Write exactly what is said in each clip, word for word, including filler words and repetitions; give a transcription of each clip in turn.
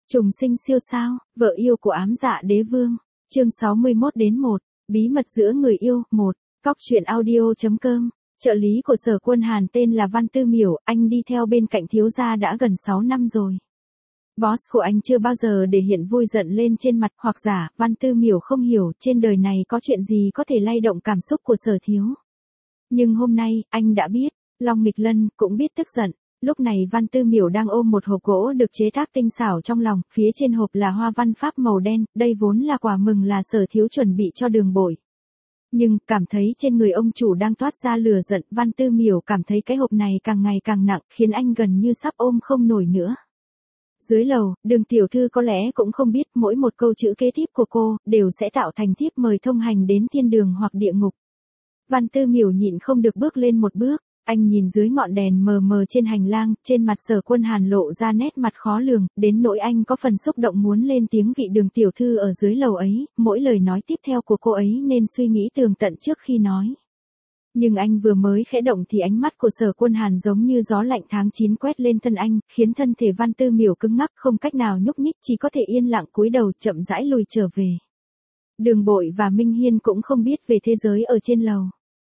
Trùng sinh siêu sao, vợ yêu của ám dạ đế vương. Chương sáu mươi mốt đến một. Bí mật giữa người yêu. một. Cóc truyện audio.com. Trợ lý của Sở Quân Hàn tên là Văn Tư Miểu, anh đi theo bên cạnh thiếu gia đã gần sáu năm rồi. Boss của anh chưa bao giờ để hiện vui giận lên trên mặt, hoặc giả, Văn Tư Miểu không hiểu trên đời này có chuyện gì có thể lay động cảm xúc của Sở thiếu. Nhưng hôm nay, anh đã biết, Long Nghịch Lân cũng biết tức giận. Lúc này Văn Tư Miểu đang ôm một hộp gỗ được chế tác tinh xảo trong lòng, phía trên hộp là hoa văn pháp màu đen, đây vốn là quà mừng là Sở thiếu chuẩn bị cho Đường Bội. Nhưng, cảm thấy trên người ông chủ đang toát ra lửa giận, Văn Tư Miểu cảm thấy cái hộp này càng ngày càng nặng, khiến anh gần như sắp ôm không nổi nữa. Dưới lầu, Đường tiểu thư có lẽ cũng không biết mỗi một câu chữ kế tiếp của cô, đều sẽ tạo thành thiếp mời thông hành đến thiên đường hoặc địa ngục. Văn Tư Miểu nhịn không được bước lên một bước. Anh nhìn dưới ngọn đèn mờ mờ trên hành lang, trên mặt Sở Quân Hàn lộ ra nét mặt khó lường, đến nỗi anh có phần xúc động muốn lên tiếng vị Đường tiểu thư ở dưới lầu ấy, mỗi lời nói tiếp theo của cô ấy nên suy nghĩ tường tận trước khi nói. Nhưng anh vừa mới khẽ động thì ánh mắt của Sở Quân Hàn giống như gió lạnh tháng chín quét lên thân anh, khiến thân thể Văn Tư Miểu cứng ngắc không cách nào nhúc nhích, chỉ có thể yên lặng cúi đầu chậm rãi lùi trở về. Đường Bội và Minh Hiên cũng không biết về thế giới ở trên lầu.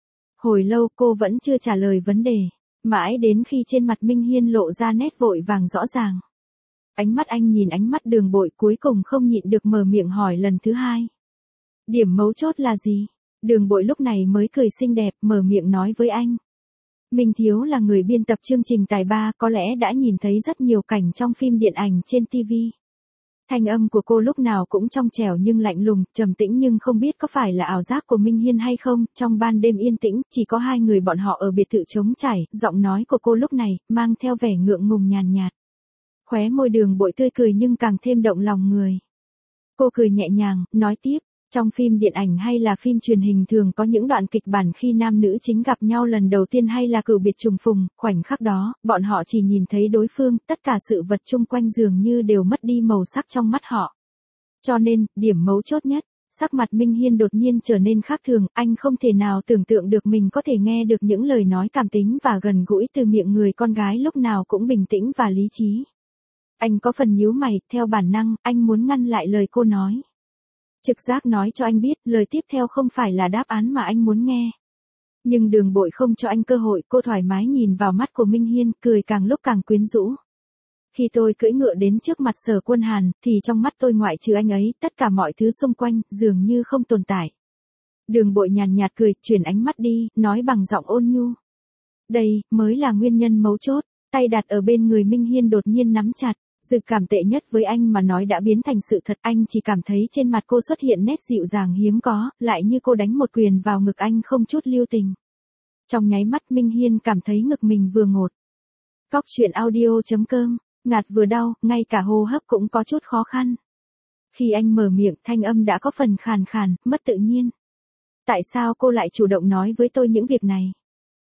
Hồi lâu cô vẫn chưa trả lời vấn đề, mãi đến khi trên mặt Minh Hiên lộ ra nét vội vàng rõ ràng. Ánh mắt anh nhìn ánh mắt Đường Bội cuối cùng không nhịn được mở miệng hỏi lần thứ hai. Điểm mấu chốt là gì? Đường Bội lúc này mới cười xinh đẹp mở miệng nói với anh. Minh Thiếu là người biên tập chương trình Tài Ba, có lẽ đã nhìn thấy rất nhiều cảnh trong phim điện ảnh trên ti vi. Thanh âm của cô lúc nào cũng trong trẻo nhưng lạnh lùng, trầm tĩnh nhưng không biết có phải là ảo giác của Minh Hiên hay không, trong ban đêm yên tĩnh, chỉ có hai người bọn họ ở biệt thự trống trải, giọng nói của cô lúc này, mang theo vẻ ngượng ngùng nhàn nhạt. Khóe môi Đường Bội tươi cười nhưng càng thêm động lòng người. Cô cười nhẹ nhàng, nói tiếp, trong phim điện ảnh hay là phim truyền hình thường có những đoạn kịch bản khi nam nữ chính gặp nhau lần đầu tiên hay là cửu biệt trùng phùng, khoảnh khắc đó, bọn họ chỉ nhìn thấy đối phương, tất cả sự vật chung quanh dường như đều mất đi màu sắc trong mắt họ. Cho nên, điểm mấu chốt nhất, sắc mặt Minh Hiên đột nhiên trở nên khác thường, anh không thể nào tưởng tượng được mình có thể nghe được những lời nói cảm tính và gần gũi từ miệng người con gái lúc nào cũng bình tĩnh và lý trí. Anh có phần nhíu mày, theo bản năng, anh muốn ngăn lại lời cô nói. Trực giác nói cho anh biết, lời tiếp theo không phải là đáp án mà anh muốn nghe. Nhưng Đường Bội không cho anh cơ hội, cô thoải mái nhìn vào mắt của Minh Hiên, cười càng lúc càng quyến rũ. Khi tôi cưỡi ngựa đến trước mặt Sở Quân Hàn, thì trong mắt tôi ngoại trừ anh ấy, tất cả mọi thứ xung quanh, dường như không tồn tại. Đường Bội nhàn nhạt cười, chuyển ánh mắt đi, nói bằng giọng ôn nhu. Đây, mới là nguyên nhân mấu chốt, tay đặt ở bên người Minh Hiên đột nhiên nắm chặt. Dự cảm tệ nhất với anh mà nói đã biến thành sự thật, anh chỉ cảm thấy trên mặt cô xuất hiện nét dịu dàng hiếm có, lại như cô đánh một quyền vào ngực anh không chút lưu tình. Trong nháy mắt Minh Hiên cảm thấy ngực mình vừa ngột. Cóc truyện audio.com, ngạt vừa đau, ngay cả hô hấp cũng có chút khó khăn. Khi anh mở miệng thanh âm đã có phần khàn khàn, mất tự nhiên. Tại sao cô lại chủ động nói với tôi những việc này?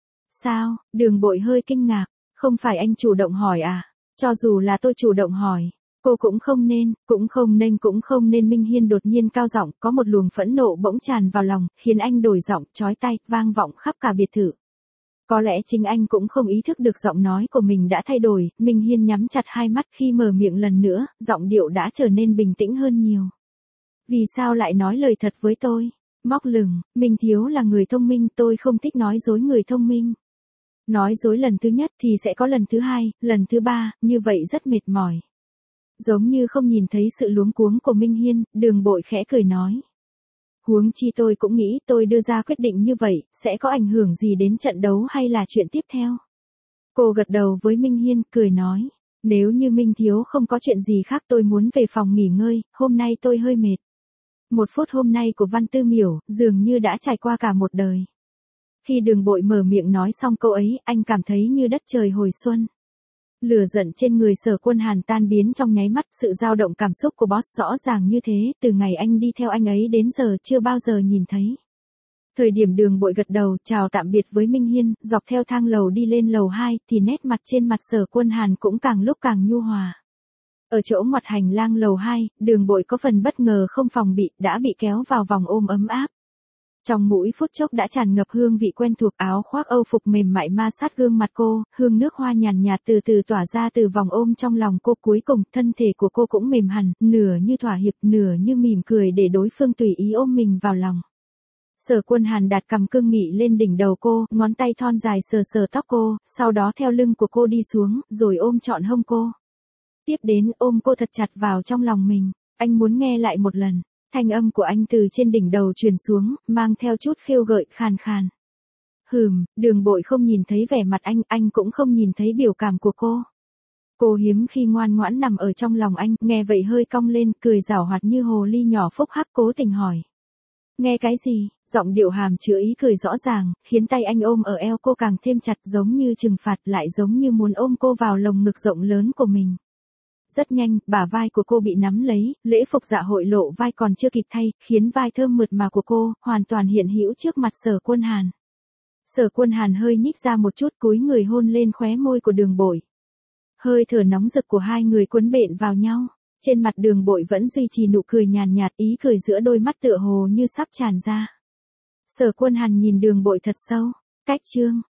Sao? Đường Bội hơi kinh ngạc, không phải anh chủ động hỏi à? Cho dù là tôi chủ động hỏi, cô cũng không nên, cũng không nên cũng không nên. Minh Hiên đột nhiên cao giọng, có một luồng phẫn nộ bỗng tràn vào lòng, khiến anh đổi giọng, chói tai, vang vọng khắp cả biệt thự. Có lẽ chính anh cũng không ý thức được giọng nói của mình đã thay đổi, Minh Hiên nhắm chặt hai mắt khi mở miệng lần nữa, giọng điệu đã trở nên bình tĩnh hơn nhiều. Vì sao lại nói lời thật với tôi? Móc lửng, Minh Thiếu là người thông minh, tôi không thích nói dối người thông minh. Nói dối lần thứ nhất thì sẽ có lần thứ hai, lần thứ ba, như vậy rất mệt mỏi. Giống như không nhìn thấy sự luống cuống của Minh Hiên, Đường Bội khẽ cười nói. Huống chi tôi cũng nghĩ tôi đưa ra quyết định như vậy, sẽ có ảnh hưởng gì đến trận đấu hay là chuyện tiếp theo. Cô gật đầu với Minh Hiên, cười nói. Nếu như Minh Thiếu không có chuyện gì khác tôi muốn về phòng nghỉ ngơi, hôm nay tôi hơi mệt. Một phút hôm nay của Văn Tư Miểu, dường như đã trải qua cả một đời. Khi Đường Bội mở miệng nói xong câu ấy, anh cảm thấy như đất trời hồi xuân. Lửa giận trên người Sở Quân Hàn tan biến trong nháy mắt, sự dao động cảm xúc của boss rõ ràng như thế, từ ngày anh đi theo anh ấy đến giờ chưa bao giờ nhìn thấy. Thời điểm Đường Bội gật đầu, chào tạm biệt với Minh Hiên, dọc theo thang lầu đi lên lầu hai, thì nét mặt trên mặt Sở Quân Hàn cũng càng lúc càng nhu hòa. Ở chỗ ngoặt hành lang lầu hai, Đường Bội có phần bất ngờ không phòng bị, đã bị kéo vào vòng ôm ấm áp. Trong mũi phút chốc đã tràn ngập hương vị quen thuộc, áo khoác âu phục mềm mại ma sát gương mặt cô, hương nước hoa nhàn nhạt từ từ tỏa ra từ vòng ôm trong lòng cô, cuối cùng thân thể của cô cũng mềm hẳn, nửa như thỏa hiệp, nửa như mỉm cười để đối phương tùy ý ôm mình vào lòng. Sở Quân Hàn đặt cằm cương nghị lên đỉnh đầu cô, ngón tay thon dài sờ sờ tóc cô, sau đó theo lưng của cô đi xuống, rồi ôm trọn hông cô. Tiếp đến ôm cô thật chặt vào trong lòng mình, anh muốn nghe lại một lần. Thanh âm của anh từ trên đỉnh đầu truyền xuống, mang theo chút khêu gợi, khàn khàn. Hừm, Đường Bội không nhìn thấy vẻ mặt anh, anh cũng không nhìn thấy biểu cảm của cô. Cô hiếm khi ngoan ngoãn nằm ở trong lòng anh, nghe vậy hơi cong lên, cười giảo hoạt như hồ ly nhỏ phúc hắc, cố tình hỏi. Nghe cái gì? Giọng điệu hàm chứa ý cười rõ ràng, khiến tay anh ôm ở eo cô càng thêm chặt, giống như trừng phạt, lại giống như muốn ôm cô vào lồng ngực rộng lớn của mình. Rất nhanh, bả vai của cô bị nắm lấy, lễ phục dạ hội lộ vai còn chưa kịp thay, khiến vai thơm mượt mà của cô, hoàn toàn hiện hữu trước mặt Sở Quân Hàn. Sở Quân Hàn hơi nhích ra một chút, cúi người hôn lên khóe môi của Đường Bội. Hơi thở nóng rực của hai người quấn bện vào nhau, trên mặt Đường Bội vẫn duy trì nụ cười nhàn nhạt, ý cười giữa đôi mắt tựa hồ như sắp tràn ra. Sở Quân Hàn nhìn Đường Bội thật sâu, cách chương.